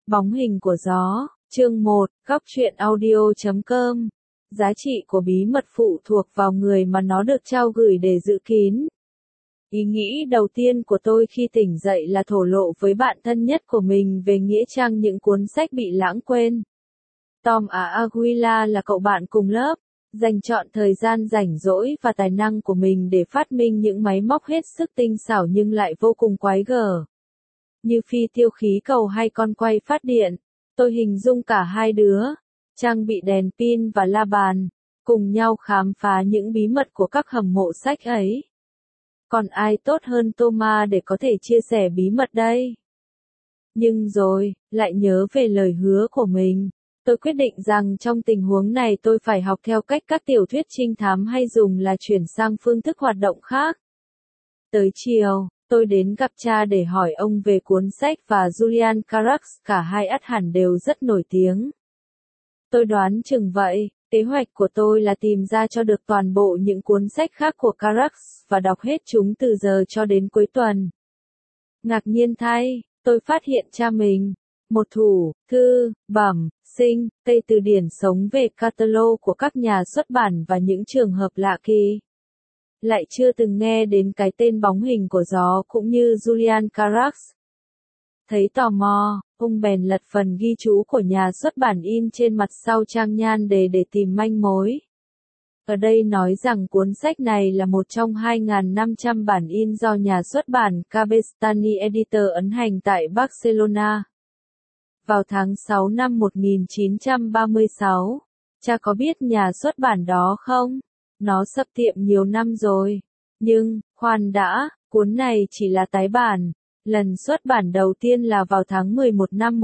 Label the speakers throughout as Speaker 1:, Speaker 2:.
Speaker 1: Bóng hình của gió, chương 1, góc truyện audio.com. Giá trị của bí mật phụ thuộc vào người mà nó được trao gửi để giữ kín. Ý nghĩ đầu tiên của tôi khi tỉnh dậy là thổ lộ với bạn thân nhất của mình về nghĩa trang những cuốn sách bị lãng quên. Tom Aguila là cậu bạn cùng lớp, dành trọn thời gian rảnh rỗi và tài năng của mình để phát minh những máy móc hết sức tinh xảo nhưng lại vô cùng quái gở. Như phi tiêu khí cầu hay con quay phát điện, tôi hình dung cả hai đứa, trang bị đèn pin và la bàn, cùng nhau khám phá những bí mật của các hầm mộ sách ấy. Còn ai tốt hơn Thomas để có thể chia sẻ bí mật đây? Nhưng rồi, lại nhớ về lời hứa của mình. Tôi quyết định rằng trong tình huống này tôi phải học theo cách các tiểu thuyết trinh thám hay dùng là chuyển sang phương thức hoạt động khác. Tới chiều, tôi đến gặp cha để hỏi ông về cuốn sách và Julian Carax, cả hai ắt hẳn đều rất nổi tiếng. Tôi đoán chừng vậy, kế hoạch của tôi là tìm ra cho được toàn bộ những cuốn sách khác của Carax và đọc hết chúng từ giờ cho đến cuối tuần. Ngạc nhiên thay, tôi phát hiện cha mình, một thủ, thư, bẩm, sinh, Tây từ điển sống về catalog của các nhà xuất bản và những trường hợp lạ kỳ. Lại chưa từng nghe đến cái tên bóng hình của gió cũng như Julian Carax. Thấy tò mò, ông bèn lật phần ghi chú của nhà xuất bản in trên mặt sau trang nhan đề để tìm manh mối. Ở đây nói rằng cuốn sách này là một trong 2.500 bản in do nhà xuất bản Cabestany Editor ấn hành tại Barcelona. Vào tháng 6 năm 1936, cha có biết nhà xuất bản đó không? Nó sập tiệm nhiều năm rồi. Nhưng, khoan đã, cuốn này chỉ là tái bản. Lần xuất bản đầu tiên là vào tháng 11 năm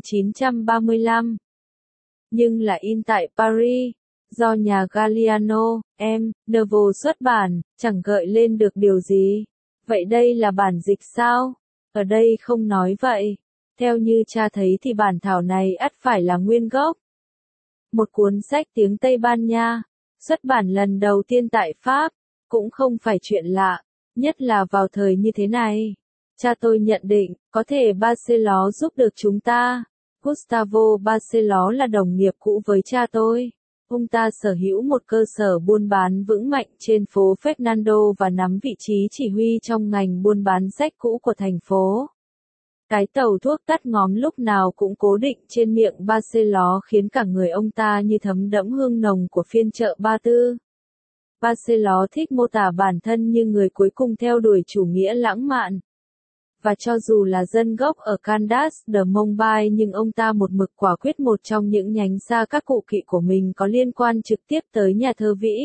Speaker 1: 1935. Nhưng là in tại Paris, do nhà Galliano, Nouveau xuất bản, chẳng gợi lên được điều gì. Vậy đây là bản dịch sao? Ở đây không nói vậy. Theo như cha thấy thì bản thảo này ắt phải là nguyên gốc. Một cuốn sách tiếng Tây Ban Nha, xuất bản lần đầu tiên tại Pháp, cũng không phải chuyện lạ, nhất là vào thời như thế này. Cha tôi nhận định, có thể Barceló giúp được chúng ta. Gustavo Barceló là đồng nghiệp cũ với cha tôi. Ông ta sở hữu một cơ sở buôn bán vững mạnh trên phố Fernando và nắm vị trí chỉ huy trong ngành buôn bán sách cũ của thành phố. Cái tàu thuốc tắt ngóm lúc nào cũng cố định trên miệng Barceló khiến cả người ông ta như thấm đẫm hương nồng của phiên chợ Ba Tư. Barceló thích mô tả bản thân như người cuối cùng theo đuổi chủ nghĩa lãng mạn. Và cho dù là dân gốc ở Candas de Montbay nhưng ông ta một mực quả quyết một trong những nhánh xa các cụ kỵ của mình có liên quan trực tiếp tới nhà thơ vĩ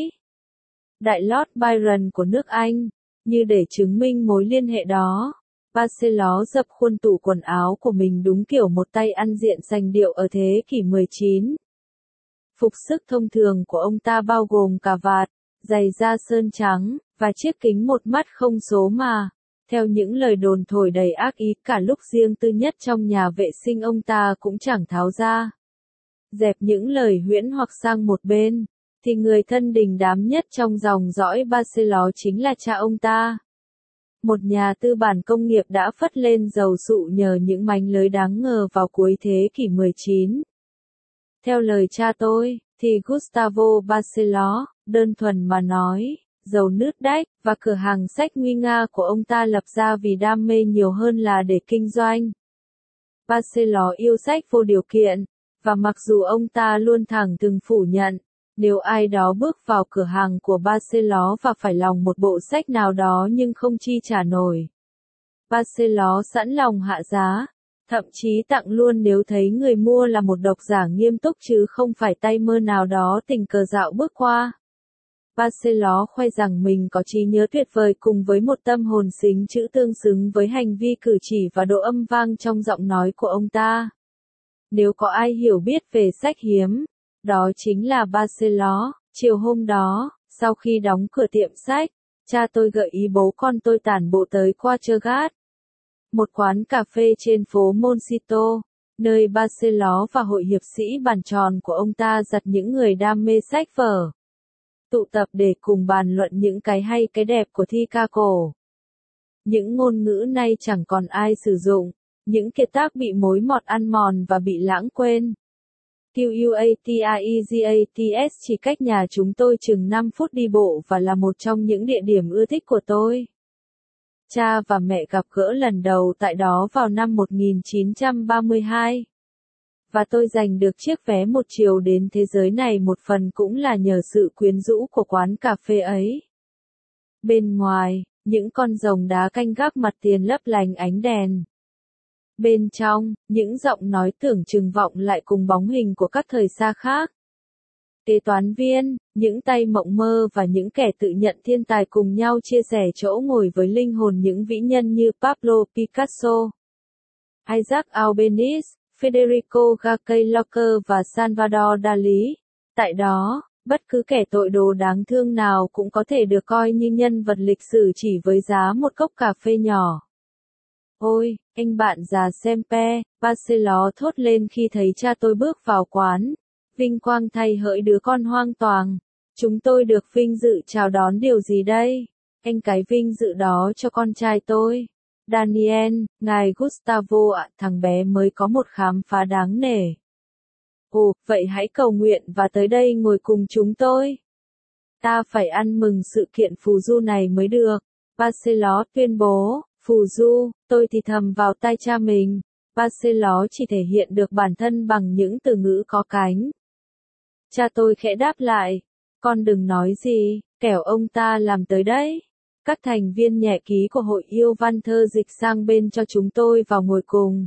Speaker 1: Đại Lord Byron của nước Anh. Như để chứng minh mối liên hệ đó, Barceló dập khuôn tủ quần áo của mình đúng kiểu một tay ăn diện sành điệu ở thế kỷ 19. Phục sức thông thường của ông ta bao gồm cà vạt, giày da sơn trắng, và chiếc kính một mắt không số mà. Theo những lời đồn thổi đầy ác ý, cả lúc riêng tư nhất trong nhà vệ sinh ông ta cũng chẳng tháo ra. Dẹp những lời huyễn hoặc sang một bên, thì người thân đình đám nhất trong dòng dõi Barceló chính là cha ông ta. Một nhà tư bản công nghiệp đã phất lên giàu sụ nhờ những mánh lới đáng ngờ vào cuối thế kỷ 19. Theo lời cha tôi, thì Gustavo Barceló, đơn thuần mà nói, giàu nứt đách, và cửa hàng sách nguy nga của ông ta lập ra vì đam mê nhiều hơn là để kinh doanh. Barceló yêu sách vô điều kiện, và mặc dù ông ta luôn thẳng thừng phủ nhận, nếu ai đó bước vào cửa hàng của Barceló và phải lòng một bộ sách nào đó nhưng không chi trả nổi, Barceló sẵn lòng hạ giá, thậm chí tặng luôn nếu thấy người mua là một độc giả nghiêm túc chứ không phải tay mơ nào đó tình cờ dạo bước qua. Barceló khoe rằng mình có trí nhớ tuyệt vời cùng với một tâm hồn xính chữ tương xứng với hành vi cử chỉ và độ âm vang trong giọng nói của ông ta. Nếu có ai hiểu biết về sách hiếm, đó chính là Barceló. Chiều hôm đó, sau khi đóng cửa tiệm sách, cha tôi gợi ý bố con tôi tản bộ tới Quatregat, một quán cà phê trên phố Moncito, nơi Barceló và hội hiệp sĩ bàn tròn của ông ta giặt những người đam mê sách vở. Tụ tập để cùng bàn luận những cái hay cái đẹp của thi ca cổ. Những ngôn ngữ nay chẳng còn ai sử dụng, những kiệt tác bị mối mọt ăn mòn và bị lãng quên. Quatermaegates chỉ cách nhà chúng tôi chừng 5 phút đi bộ và là một trong những địa điểm ưa thích của tôi. Cha và mẹ gặp gỡ lần đầu tại đó vào năm 1932. Và tôi giành được chiếc vé một chiều đến thế giới này một phần cũng là nhờ sự quyến rũ của quán cà phê ấy. Bên ngoài, những con rồng đá canh gác mặt tiền lấp lánh ánh đèn. Bên trong, những giọng nói tưởng chừng vọng lại cùng bóng hình của các thời xa khác. Kế toán viên, những tay mộng mơ và những kẻ tự nhận thiên tài cùng nhau chia sẻ chỗ ngồi với linh hồn những vĩ nhân như Pablo Picasso, Isaac Albéniz, Federico García Lorca và Salvador Dalí. Tại đó, bất cứ kẻ tội đồ đáng thương nào cũng có thể được coi như nhân vật lịch sử chỉ với giá một cốc cà phê nhỏ. Ôi, anh bạn già Sempe, Barceló thốt lên khi thấy cha tôi bước vào quán. Vinh quang thay hỡi đứa con hoang toàng. Chúng tôi được vinh dự chào đón điều gì đây? Anh cái vinh dự đó cho con trai tôi. Daniel, ngài Gustavo ạ, thằng bé mới có một khám phá đáng nể. Ồ, vậy hãy cầu nguyện và tới đây ngồi cùng chúng tôi. Ta phải ăn mừng sự kiện phù du này mới được. Barceló tuyên bố, phù du, tôi thì thầm vào tai cha mình. Barceló chỉ thể hiện được bản thân bằng những từ ngữ có cánh. Cha tôi khẽ đáp lại, con đừng nói gì, kẻo ông ta làm tới đấy. Các thành viên nhẹ ký của hội yêu văn thơ dịch sang bên cho chúng tôi vào ngồi cùng.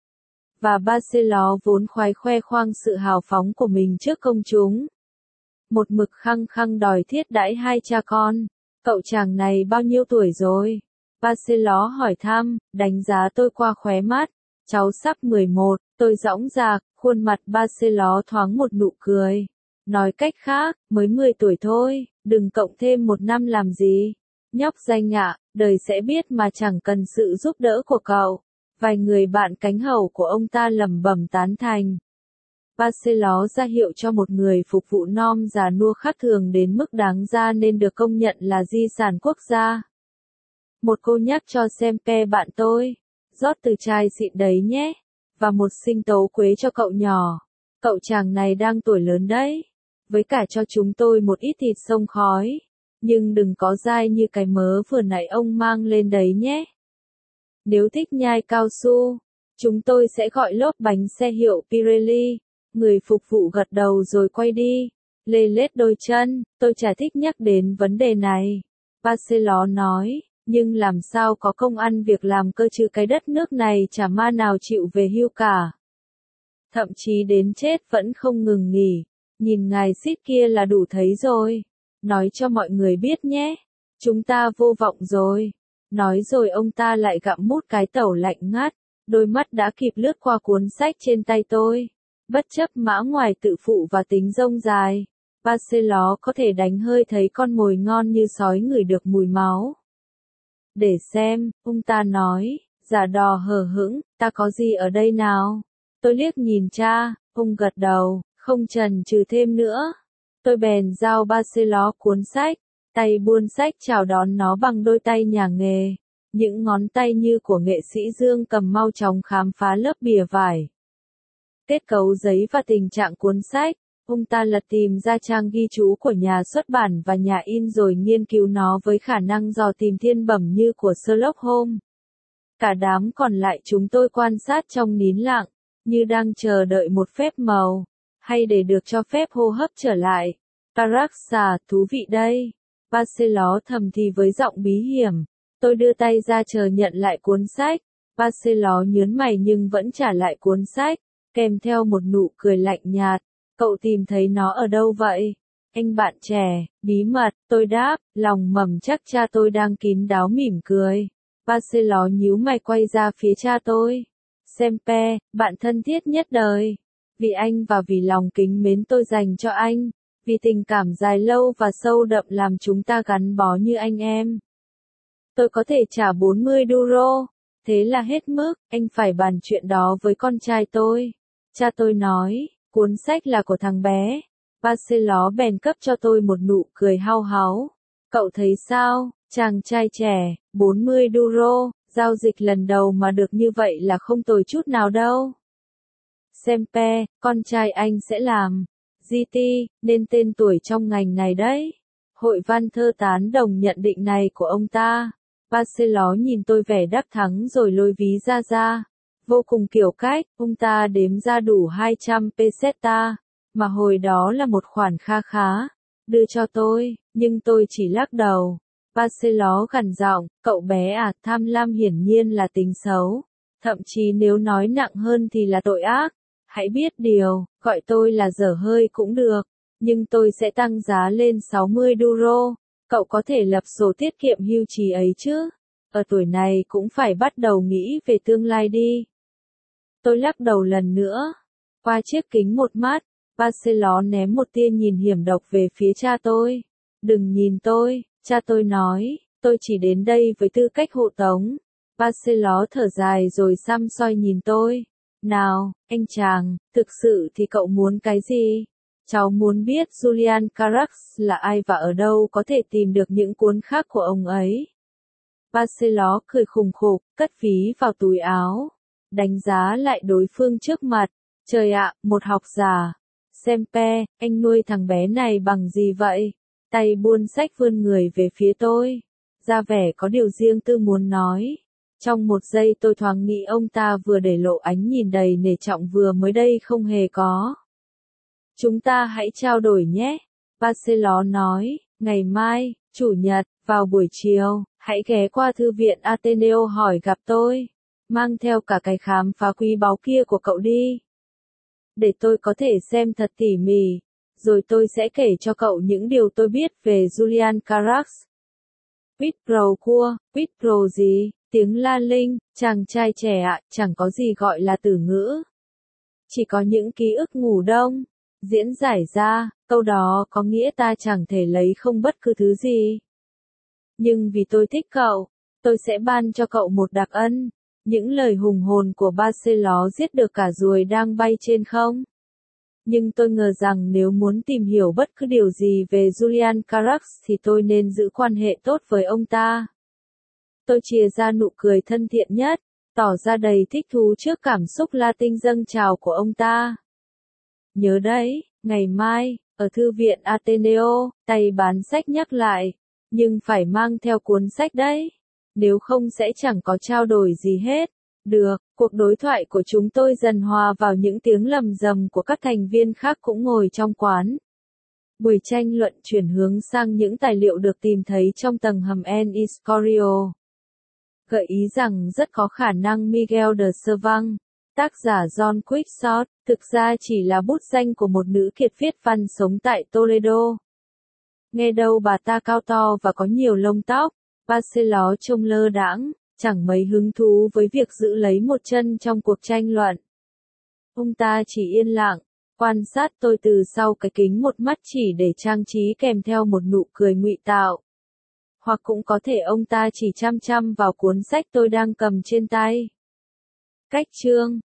Speaker 1: Và Barceló vốn khoái khoe khoang sự hào phóng của mình trước công chúng. Một mực khăng khăng đòi thiết đãi hai cha con. Cậu chàng này bao nhiêu tuổi rồi? Barceló hỏi thăm, đánh giá tôi qua khóe mắt. Cháu sắp 11, tôi dõng dạc, khuôn mặt Barceló thoáng một nụ cười. Nói cách khác, mới 10 tuổi thôi, đừng cộng thêm một năm làm gì. Nhóc danh ạ, đời sẽ biết mà chẳng cần sự giúp đỡ của cậu. Vài người bạn cánh hầu của ông ta lẩm bẩm tán thành. Barceló ra hiệu cho một người phục vụ nom già nua khác thường đến mức đáng ra nên được công nhận là di sản quốc gia. Một cô nhắc cho Sempe bạn tôi, rót từ chai xịn đấy nhé, và một sinh tố quế cho cậu nhỏ. Cậu chàng này đang tuổi lớn đấy. Với cả cho chúng tôi một ít thịt sông khói. Nhưng đừng có dai như cái mớ vừa nãy ông mang lên đấy nhé. Nếu thích nhai cao su, chúng tôi sẽ gọi lốp bánh xe hiệu Pirelli. Người phục vụ gật đầu rồi quay đi. Lê lết đôi chân, tôi chả thích nhắc đến vấn đề này. Barceló nói, nhưng làm sao có công ăn việc làm cơ chứ, cái đất nước này chả ma nào chịu về hưu cả. Thậm chí đến chết vẫn không ngừng nghỉ. Nhìn ngài xít kia là đủ thấy rồi. Nói cho mọi người biết nhé. Chúng ta vô vọng rồi. Nói rồi ông ta lại gặm mút cái tẩu lạnh ngắt. Đôi mắt đã kịp lướt qua cuốn sách trên tay tôi. Bất chấp mã ngoài tự phụ và tính rông dài. Barceló có thể đánh hơi thấy con mồi ngon như sói ngửi được mùi máu. Để xem, ông ta nói, giả đò hờ hững, ta có gì ở đây nào? Tôi liếc nhìn cha, ông gật đầu, không chần chừ thêm nữa. Tôi bèn giao Barceló cuốn sách, tay buôn sách chào đón nó bằng đôi tay nhà nghề. Những ngón tay như của nghệ sĩ Dương Cầm mau chóng khám phá lớp bìa vải. Kết cấu giấy và tình trạng cuốn sách, ông ta lật tìm ra trang ghi chú của nhà xuất bản và nhà in rồi nghiên cứu nó với khả năng dò tìm thiên bẩm như của Sherlock Holmes. Cả đám còn lại chúng tôi quan sát trong nín lặng, như đang chờ đợi một phép màu, hay để được cho phép hô hấp trở lại. Caraxa, thú vị đây. Barceló thầm thì với giọng bí hiểm. Tôi đưa tay ra chờ nhận lại cuốn sách. Barceló nhớn mày nhưng vẫn trả lại cuốn sách, kèm theo một nụ cười lạnh nhạt. Cậu tìm thấy nó ở đâu vậy? Anh bạn trẻ, bí mật, tôi đáp, lòng mầm chắc cha tôi đang kín đáo mỉm cười. Barceló nhíu mày quay ra phía cha tôi. Sempe, bạn thân thiết nhất đời. Vì anh và vì lòng kính mến tôi dành cho anh. Vì tình cảm dài lâu và sâu đậm làm chúng ta gắn bó như anh em. Tôi có thể trả 40 euro. Thế là hết mức, anh phải bàn chuyện đó với con trai tôi. Cha tôi nói, cuốn sách là của thằng bé. Barceló bèn cấp cho tôi một nụ cười hao háo. Cậu thấy sao, chàng trai trẻ, 40 euro, Giao dịch lần đầu mà được như vậy là không tồi chút nào đâu. Sempe, con trai anh sẽ làm GT, nên tên tuổi trong ngành này đấy. Hội văn thơ tán đồng nhận định này của ông ta. Barceló nhìn tôi vẻ đắc thắng rồi lôi ví ra. Vô cùng kiểu cách, ông ta đếm ra đủ 200 peseta, mà hồi đó là một khoản kha khá, đưa cho tôi, nhưng tôi chỉ lắc đầu. Barceló gằn giọng, cậu bé à, tham lam hiển nhiên là tính xấu, thậm chí nếu nói nặng hơn thì là tội ác. Hãy biết điều, gọi tôi là dở hơi cũng được, nhưng tôi sẽ tăng giá lên 60 euro. Cậu có thể lập sổ tiết kiệm hưu trí ấy chứ? Ở tuổi này cũng phải bắt đầu nghĩ về tương lai đi. Tôi lắc đầu lần nữa. Qua chiếc kính một mắt, Barceló ném một tia nhìn hiểm độc về phía cha tôi. Đừng nhìn tôi, cha tôi nói, tôi chỉ đến đây với tư cách hộ tống. Barceló thở dài rồi săm soi nhìn tôi. Nào, anh chàng, thực sự thì cậu muốn cái gì? Cháu muốn biết Julian Carax là ai và ở đâu có thể tìm được những cuốn khác của ông ấy. Barceló cười khùng khục, cất ví vào túi áo. Đánh giá lại đối phương trước mặt. Trời ạ, một học giả. Sempe, anh nuôi thằng bé này bằng gì vậy? Tay buôn sách vươn người về phía tôi. Ra vẻ có điều riêng tư muốn nói. Trong một giây tôi thoáng nghĩ ông ta vừa để lộ ánh nhìn đầy nể trọng vừa mới đây không hề có. Chúng ta hãy trao đổi nhé. Barceló nói, ngày mai, Chủ nhật, vào buổi chiều, hãy ghé qua thư viện Ateneo hỏi gặp tôi. Mang theo cả cái khám phá quý báu kia của cậu đi. Để tôi có thể xem thật tỉ mỉ, rồi tôi sẽ kể cho cậu những điều tôi biết về Julian Carax. Quýt pro gì? Tiếng La Linh, chàng trai trẻ ạ, chẳng có gì gọi là từ ngữ. Chỉ có những ký ức ngủ đông. Diễn giải ra, câu đó có nghĩa ta chẳng thể lấy không bất cứ thứ gì. Nhưng vì tôi thích cậu, tôi sẽ ban cho cậu một đặc ân. Những lời hùng hồn của Barceló giết được cả ruồi đang bay trên không. Nhưng tôi ngờ rằng nếu muốn tìm hiểu bất cứ điều gì về Julian Carax thì tôi nên giữ quan hệ tốt với ông ta. Tôi chìa ra nụ cười thân thiện nhất, tỏ ra đầy thích thú trước cảm xúc Latin dâng trào của ông ta. Nhớ đấy, ngày mai, ở thư viện Ateneo, tay bán sách nhắc lại, nhưng phải mang theo cuốn sách đấy, nếu không sẽ chẳng có trao đổi gì hết. Được, cuộc đối thoại của chúng tôi dần hòa vào những tiếng lầm rầm của các thành viên khác cũng ngồi trong quán. Buổi tranh luận chuyển hướng sang những tài liệu được tìm thấy trong tầng hầm El Escorial. Gợi ý rằng rất có khả năng Miguel de Cervantes, tác giả John Quixote, thực ra chỉ là bút danh của một nữ kiệt viết văn sống tại Toledo. Nghe đâu bà ta cao to và có nhiều lông tóc, Barceló trông lơ đãng, chẳng mấy hứng thú với việc giữ lấy một chân trong cuộc tranh luận. Ông ta chỉ yên lặng, quan sát tôi từ sau cái kính một mắt chỉ để trang trí kèm theo một nụ cười ngụy tạo. Hoặc cũng có thể ông ta chỉ chăm chăm vào cuốn sách tôi đang cầm trên tay. Cách chương